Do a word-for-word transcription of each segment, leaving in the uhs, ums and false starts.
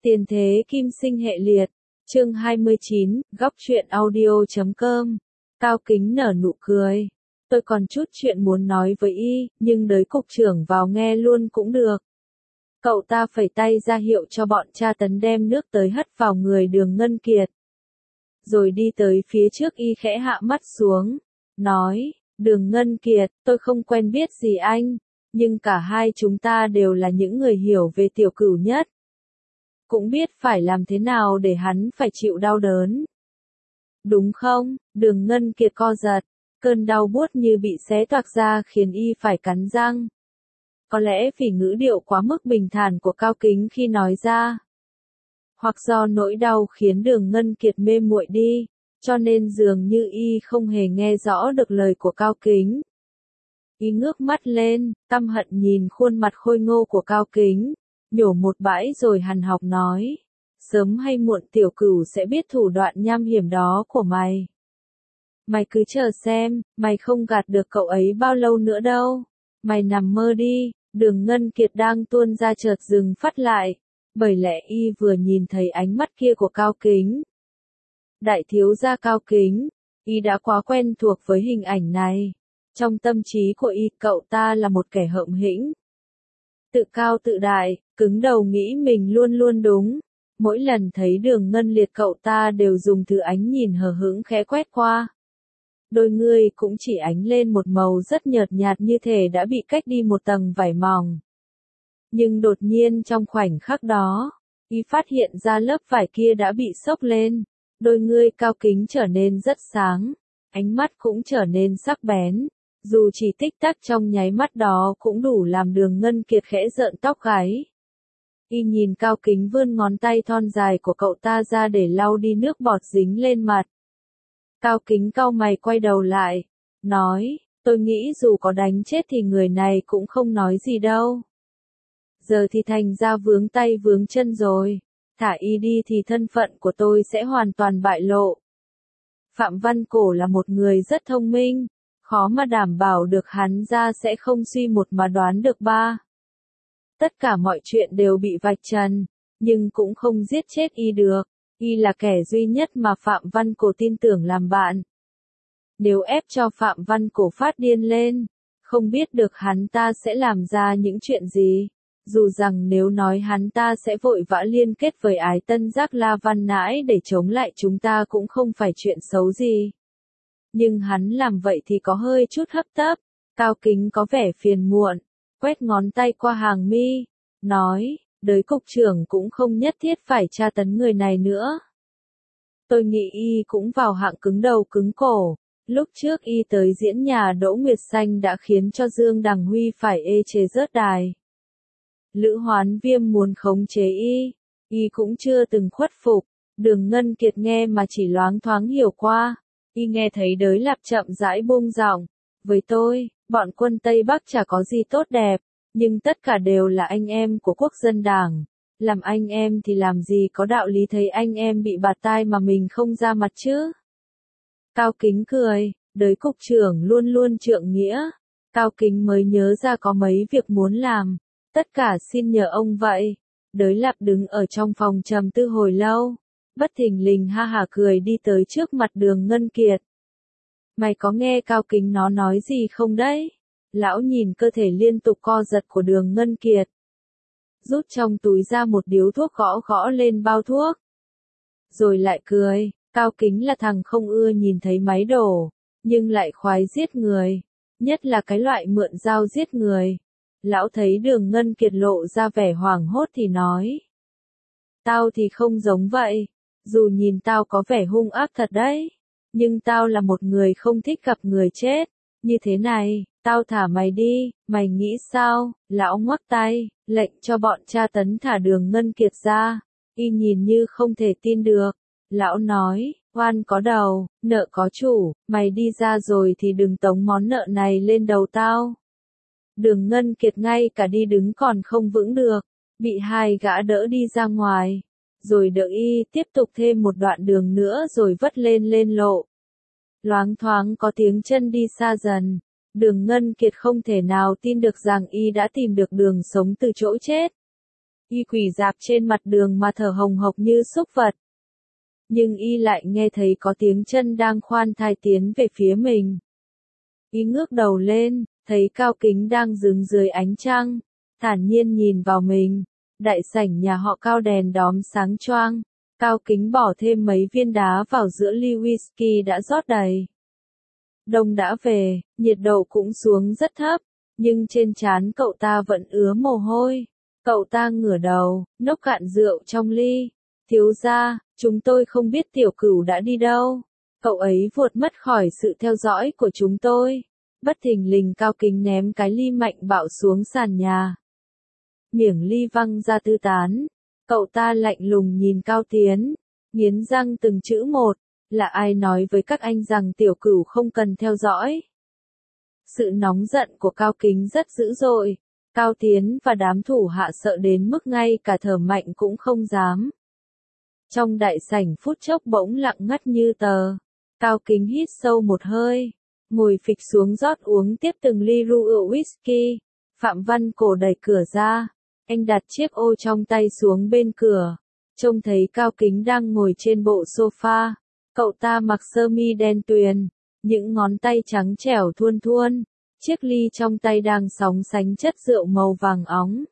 Tiền thế kim sinh hệ liệt, chương hai mươi chín, góc truyện audio chấm com. Cao Kính nở nụ cười. Tôi còn chút chuyện muốn nói với y, nhưng đới cục trưởng vào nghe luôn cũng được. Cậu ta phẩy tay ra hiệu cho bọn tra tấn đem nước tới hất vào người Đường Ngân Kiệt. Rồi đi tới phía trước y khẽ hạ mắt xuống, nói, Đường Ngân Kiệt, tôi không quen biết gì anh, nhưng cả hai chúng ta đều là những người hiểu về Tiểu Cửu nhất. Cũng biết phải làm thế nào để hắn phải chịu đau đớn. Đúng không? Đường Ngân Kiệt co giật, cơn đau buốt như bị xé toạc ra khiến y phải cắn răng. Có lẽ vì ngữ điệu quá mức bình thản của Cao Kính khi nói ra, hoặc do nỗi đau khiến Đường Ngân Kiệt mê muội đi, cho nên dường như y không hề nghe rõ được lời của Cao Kính. Y ngước mắt lên, căm hận nhìn khuôn mặt khôi ngô của Cao Kính, nhổ một bãi rồi hằn học nói, sớm hay muộn Tiểu Cửu sẽ biết thủ đoạn nham hiểm đó của mày. Mày cứ chờ xem, mày không gạt được cậu ấy bao lâu nữa đâu. Mày nằm mơ đi. Đường Ngân Kiệt đang tuôn ra chợt dừng phát lại, bởi lẽ y vừa nhìn thấy ánh mắt kia của Cao Kính. Đại thiếu gia Cao Kính, y đã quá quen thuộc với hình ảnh này. Trong tâm trí của y, cậu ta là một kẻ hợm hĩnh, tự cao tự đại, cứng đầu nghĩ mình luôn luôn đúng. Mỗi lần thấy Đường Ngân Liệt cậu ta đều dùng thứ ánh nhìn hờ hững khẽ quét qua. Đôi ngươi cũng chỉ ánh lên một màu rất nhợt nhạt như thể đã bị cách đi một tầng vải mỏng. Nhưng đột nhiên trong khoảnh khắc đó, y phát hiện ra lớp vải kia đã bị xốc lên. Đôi ngươi Cao Kính trở nên rất sáng, ánh mắt cũng trở nên sắc bén. Dù chỉ tích tắc trong nháy mắt đó cũng đủ làm Đường Ngân Kiệt khẽ rợn tóc gáy. Y nhìn Cao Kính vươn ngón tay thon dài của cậu ta ra để lau đi nước bọt dính lên mặt. Cao Kính cau mày quay đầu lại, nói, tôi nghĩ dù có đánh chết thì người này cũng không nói gì đâu. Giờ thì thành ra vướng tay vướng chân rồi, thả y đi thì thân phận của tôi sẽ hoàn toàn bại lộ. Phạm Văn Cổ là một người rất thông minh, khó mà đảm bảo được hắn ra sẽ không suy một mà đoán được ba. Tất cả mọi chuyện đều bị vạch trần, nhưng cũng không giết chết y được. Y là kẻ duy nhất mà Phạm Văn Cổ tin tưởng làm bạn. Nếu ép cho Phạm Văn Cổ phát điên lên, không biết được hắn ta sẽ làm ra những chuyện gì. Dù rằng nếu nói hắn ta sẽ vội vã liên kết với Ái Tân Giác La Văn Nãi để chống lại chúng ta cũng không phải chuyện xấu gì. Nhưng hắn làm vậy thì có hơi chút hấp tấp. Cao Kính có vẻ phiền muộn, quét ngón tay qua hàng mi, nói, đới cục trưởng cũng không nhất thiết phải tra tấn người này nữa. Tôi nghĩ y cũng vào hạng cứng đầu cứng cổ. Lúc trước y tới diễn nhà Đỗ Nguyệt Xanh đã khiến cho Dương Đằng Huy phải ê chề rớt đài. Lữ Hoán Viêm muốn khống chế y, y cũng chưa từng khuất phục. Đường Ngân Kiệt nghe mà chỉ loáng thoáng hiểu qua. Y nghe thấy Đới Lạp chậm rãi buông giọng, với tôi, bọn quân Tây Bắc chả có gì tốt đẹp, nhưng tất cả đều là anh em của Quốc dân Đảng. Làm anh em thì làm gì có đạo lý thấy anh em bị bạt tai mà mình không ra mặt chứ. Cao Kính cười, Đới cục trưởng luôn luôn trượng nghĩa. Cao Kính mới nhớ ra có mấy việc muốn làm, tất cả xin nhờ ông vậy. Đới Lạp đứng ở trong phòng trầm tư hồi lâu, bất thình lình ha hả cười đi tới trước mặt Đường Ngân Kiệt. Mày có nghe Cao Kính nó nói gì không đấy? Lão nhìn cơ thể liên tục co giật của Đường Ngân Kiệt, rút trong túi ra một điếu thuốc gõ gõ lên bao thuốc. Rồi lại cười, Cao Kính là thằng không ưa nhìn thấy máy đổ, nhưng lại khoái giết người, nhất là cái loại mượn dao giết người. Lão thấy Đường Ngân Kiệt lộ ra vẻ hoảng hốt thì nói, tao thì không giống vậy, dù nhìn tao có vẻ hung ác thật đấy, nhưng tao là một người không thích gặp người chết. Như thế này, tao thả mày đi, mày nghĩ sao? Lão ngoắc tay, lệnh cho bọn tra tấn thả Đường Ngân Kiệt ra. Y nhìn như không thể tin được. Lão nói, oan có đầu, nợ có chủ, mày đi ra rồi thì đừng tống món nợ này lên đầu tao. Đường Ngân Kiệt ngay cả đi đứng còn không vững được, bị hai gã đỡ đi ra ngoài, rồi đỡ y tiếp tục thêm một đoạn đường nữa rồi vất lên lên lộ. Loáng thoáng có tiếng chân đi xa dần, Đường Ngân Kiệt không thể nào tin được rằng y đã tìm được đường sống từ chỗ chết. Y quỳ dạp trên mặt đường mà thở hồng hộc như súc vật. Nhưng y lại nghe thấy có tiếng chân đang khoan thai tiến về phía mình. Y ngước đầu lên, thấy Cao Kính đang đứng dưới ánh trăng, thản nhiên nhìn vào mình. Đại sảnh nhà họ Cao đèn đóm sáng choang. Cao Kính bỏ thêm mấy viên đá vào giữa ly whisky đã rót đầy. Đông đã về, nhiệt độ cũng xuống rất thấp, nhưng trên trán cậu ta vẫn ứa mồ hôi. Cậu ta ngửa đầu, nốc cạn rượu trong ly. Thiếu gia, chúng tôi không biết tiểu cửu đã đi đâu. Cậu ấy vụt mất khỏi sự theo dõi của chúng tôi. Bất thình lình Cao Kính ném cái ly mạnh bạo xuống sàn nhà. Miệng ly văng ra tứ tán. Cậu ta lạnh lùng nhìn Cao Tiến, nghiến răng từng chữ một. Là ai nói với các anh rằng tiểu cửu không cần theo dõi? Sự nóng giận của Cao Kính rất dữ dội. Cao Tiến và đám thủ hạ sợ đến mức ngay cả thở mạnh cũng không dám. Trong đại sảnh phút chốc bỗng lặng ngắt như tờ. Cao Kính hít sâu một hơi, ngồi phịch xuống rót uống tiếp từng ly rượu whisky. Phạm Văn Cổ đẩy cửa ra. Anh đặt chiếc ô trong tay xuống bên cửa. Trông thấy Cao Kính đang ngồi trên bộ sofa. Cậu ta mặc sơ mi đen tuyền, những ngón tay trắng trẻo thuôn thuôn. Chiếc ly trong tay đang sóng sánh chất rượu màu vàng óng.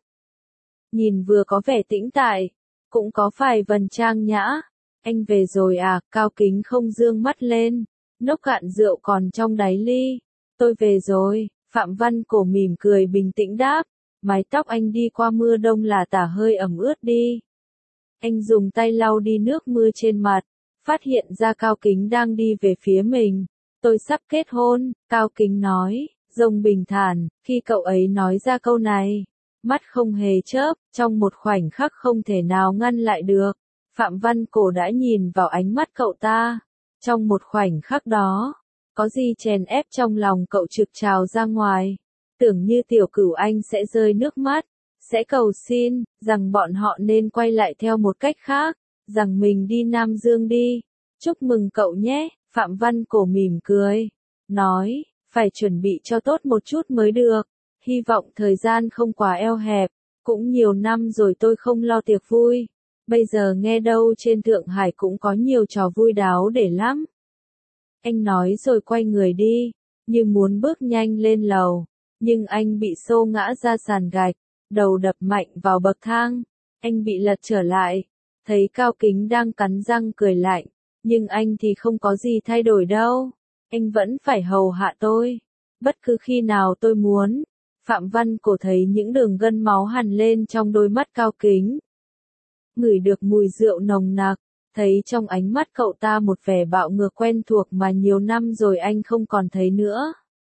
Nhìn vừa có vẻ tĩnh tại, cũng có vài vần trang nhã. Anh về rồi à? Cao Kính không dương mắt lên, nốc cạn rượu còn trong đáy ly. Tôi về rồi, Phạm Văn Cổ mỉm cười bình tĩnh đáp. Mái tóc anh đi qua mưa đông là tả hơi ẩm ướt đi. Anh dùng tay lau đi nước mưa trên mặt, phát hiện ra Cao Kính đang đi về phía mình. Tôi sắp kết hôn, Cao Kính nói, giọng bình thản. Khi cậu ấy nói ra câu này, mắt không hề chớp, trong một khoảnh khắc không thể nào ngăn lại được. Phạm Văn Cổ đã nhìn vào ánh mắt cậu ta. Trong một khoảnh khắc đó, có gì chèn ép trong lòng cậu trực trào ra ngoài. Tưởng như tiểu cửu anh sẽ rơi nước mắt, sẽ cầu xin, rằng bọn họ nên quay lại theo một cách khác, rằng mình đi Nam Dương đi. Chúc mừng cậu nhé, Phạm Văn Cổ mỉm cười, nói, phải chuẩn bị cho tốt một chút mới được, hy vọng thời gian không quá eo hẹp, cũng nhiều năm rồi tôi không lo tiệc vui, bây giờ nghe đâu trên Thượng Hải cũng có nhiều trò vui đáo để lắm. Anh nói rồi quay người đi, như muốn bước nhanh lên lầu, nhưng anh bị xô ngã ra sàn gạch, đầu đập mạnh vào bậc thang, anh bị lật trở lại, thấy Cao Kính đang cắn răng cười lạnh, nhưng anh thì không có gì thay đổi đâu, anh vẫn phải hầu hạ tôi, bất cứ khi nào tôi muốn. Phạm Văn Cổ thấy những đường gân máu hằn lên trong đôi mắt Cao Kính, ngửi được mùi rượu nồng nặc, thấy trong ánh mắt cậu ta một vẻ bạo ngược quen thuộc mà nhiều năm rồi anh không còn thấy nữa.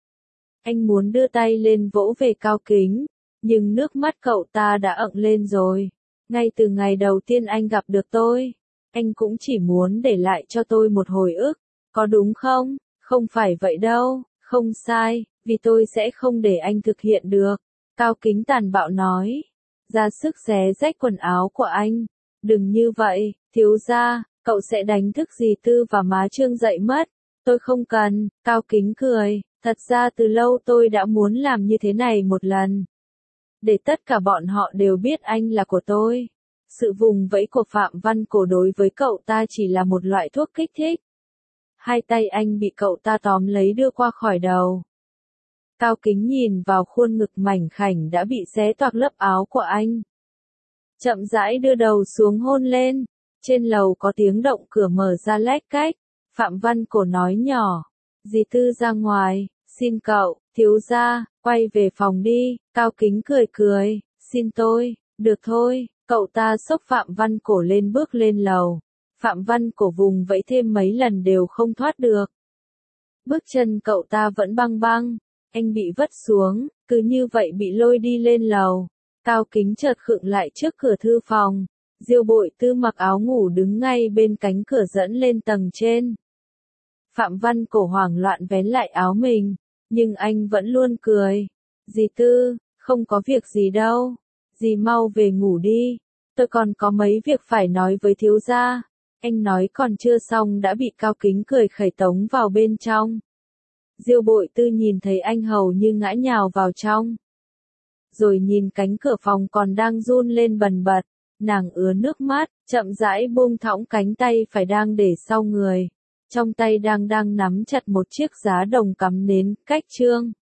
Anh muốn đưa tay lên vỗ về Cao Kính, nhưng nước mắt cậu ta đã ẩn lên rồi. Ngay từ ngày đầu tiên anh gặp được tôi, anh cũng chỉ muốn để lại cho tôi một hồi ức, có đúng không? Không phải vậy đâu, không sai, vì tôi sẽ không để anh thực hiện được. Cao Kính tàn bạo nói, ra sức xé rách quần áo của anh. Đừng như vậy, thiếu gia, cậu sẽ đánh thức dì Tư và má Trương dậy mất. Tôi không cần, Cao Kính cười, thật ra từ lâu tôi đã muốn làm như thế này một lần. Để tất cả bọn họ đều biết anh là của tôi. Sự vùng vẫy của Phạm Văn Cổ đối với cậu ta chỉ là một loại thuốc kích thích. Hai tay anh bị cậu ta tóm lấy đưa qua khỏi đầu. Cao Kính nhìn vào khuôn ngực mảnh khảnh đã bị xé toạc lớp áo của anh. Chậm rãi đưa đầu xuống hôn lên. Trên lầu có tiếng động cửa mở ra lách cách. Phạm Văn Cổ nói nhỏ. Dì Tư ra ngoài, xin cậu, thiếu gia, quay về phòng đi. Cao Kính cười cười, xin tôi, được thôi. Cậu ta xốc Phạm Văn Cổ lên bước lên lầu. Phạm Văn Cổ vùng vẫy thêm mấy lần đều không thoát được. Bước chân cậu ta vẫn băng băng. Anh bị vất xuống, cứ như vậy bị lôi đi lên lầu. Cao Kính chợt khựng lại trước cửa thư phòng. Diêu Bội Tư mặc áo ngủ đứng ngay bên cánh cửa dẫn lên tầng trên. Phạm Văn Cổ hoảng loạn vén lại áo mình, nhưng anh vẫn luôn cười. Dì Tư, không có việc gì đâu. Dì mau về ngủ đi. Tôi còn có mấy việc phải nói với thiếu gia. Anh nói còn chưa xong đã bị Cao Kính cười khẩy tống vào bên trong. Diêu Bội Tư nhìn thấy anh hầu như ngã nhào vào trong. rồi nhìn cánh cửa phòng còn đang run lên bần bật. Nàng ứa nước mắt, chậm rãi buông thõng cánh tay phải đang để sau người. Trong tay đang đang nắm chặt một chiếc giá đồng cắm nến, cách Trương